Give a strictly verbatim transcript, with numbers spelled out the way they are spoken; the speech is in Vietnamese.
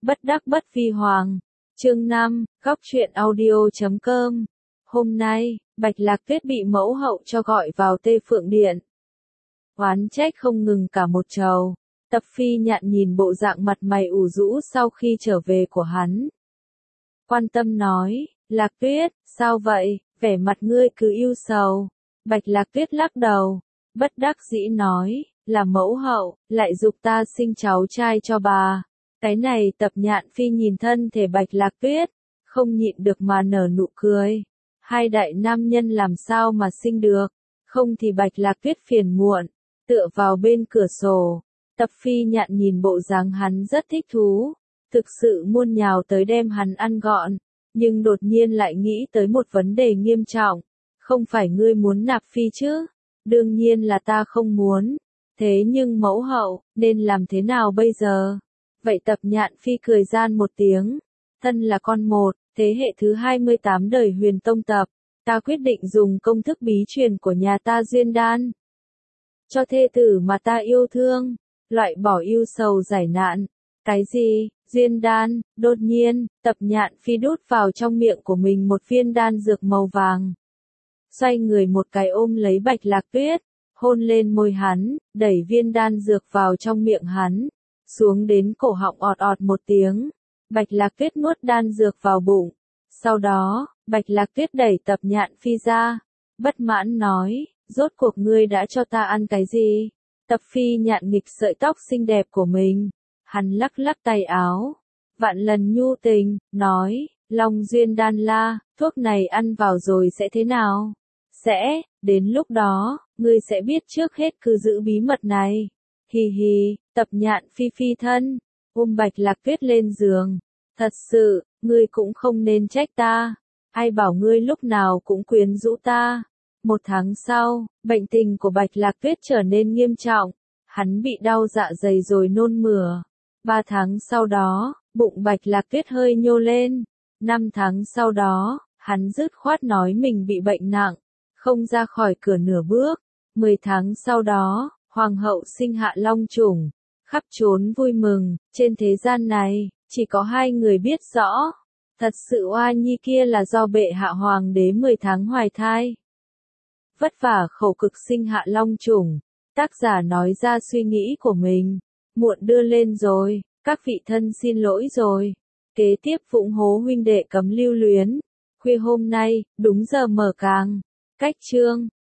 Bất đắc bất phi hoàng. Chương năm, góc truyện audio chấm com. Hôm nay, Bạch Lạc Tuyết bị mẫu hậu cho gọi vào Tê Phượng Điện. Oán trách không ngừng cả một trầu. Tập Phi Nhạn nhìn bộ dạng mặt mày ủ rũ sau khi trở về của hắn. Quan tâm nói, Lạc Tuyết, sao vậy, vẻ mặt ngươi cứ ưu sầu. Bạch Lạc Tuyết lắc đầu, bất đắc dĩ nói, là mẫu hậu, lại giục ta sinh cháu trai cho bà. Cái này Tập Nhạn Phi nhìn thân thể Bạch Lạc Tuyết, không nhịn được mà nở nụ cười. Hai đại nam nhân làm sao mà sinh được, không thì Bạch Lạc Tuyết phiền muộn, tựa vào bên cửa sổ. Tập Phi Nhạn nhìn bộ dáng hắn rất thích thú, thực sự muôn nhào tới đem hắn ăn gọn, nhưng đột nhiên lại nghĩ tới một vấn đề nghiêm trọng. Không phải ngươi muốn nạp phi chứ? Đương nhiên là ta không muốn. Thế nhưng mẫu hậu, nên làm thế nào bây giờ? Vậy Tập Nhạn Phi cười gian một tiếng. Thân là con một, thế hệ thứ hai mươi tám đời Huyền Tông Tập, ta quyết định dùng công thức bí truyền của nhà ta Duyên Đan. Cho thê tử mà ta yêu thương, loại bỏ ưu sầu giải nạn. Cái gì? Duyên Đan? Đột nhiên, Tập Nhạn Phi đút vào trong miệng của mình một viên đan dược màu vàng. Xoay người một cái ôm lấy Bạch Lạc Tuyết, hôn lên môi hắn, đẩy viên đan dược vào trong miệng hắn, xuống đến cổ họng ọt ọt một tiếng. Bạch Lạc Tuyết nuốt đan dược vào bụng. Sau đó, Bạch Lạc Tuyết đẩy Tập Nhạn Phi ra, bất mãn nói, rốt cuộc ngươi đã cho ta ăn cái gì? Tập Phi Nhạn nghịch sợi tóc xinh đẹp của mình, hắn lắc lắc tay áo, vạn lần nhu tình, nói, Long Duyên Đan La, thuốc này ăn vào rồi sẽ thế nào? Sẽ, đến lúc đó, ngươi sẽ biết trước hết cứ giữ bí mật này. Hì hì, Tập Nhạn Phi phi thân, ôm Bạch Lạc Tuyết lên giường. Thật sự, ngươi cũng không nên trách ta. Ai bảo ngươi lúc nào cũng quyến rũ ta. Một tháng sau, bệnh tình của Bạch Lạc Tuyết trở nên nghiêm trọng. Hắn bị đau dạ dày rồi nôn mửa. Ba tháng sau đó, bụng Bạch Lạc Tuyết hơi nhô lên. Năm tháng sau đó, hắn dứt khoát nói mình bị bệnh nặng, không ra khỏi cửa nửa bước. Mười tháng sau đó, Hoàng hậu sinh hạ long chủng, khắp trốn vui mừng. Trên thế gian này, chỉ có hai người biết rõ. Thật sự oa nhi kia là do bệ hạ hoàng đế mười tháng hoài thai. Vất vả khổ cực sinh hạ long chủng. Tác giả nói ra suy nghĩ của mình. Muộn đưa lên rồi, các vị thân xin lỗi rồi. Kế tiếp Phụng Hố huynh đệ cấm lưu luyến. Khuya hôm nay, đúng giờ mở càng. Cách chương.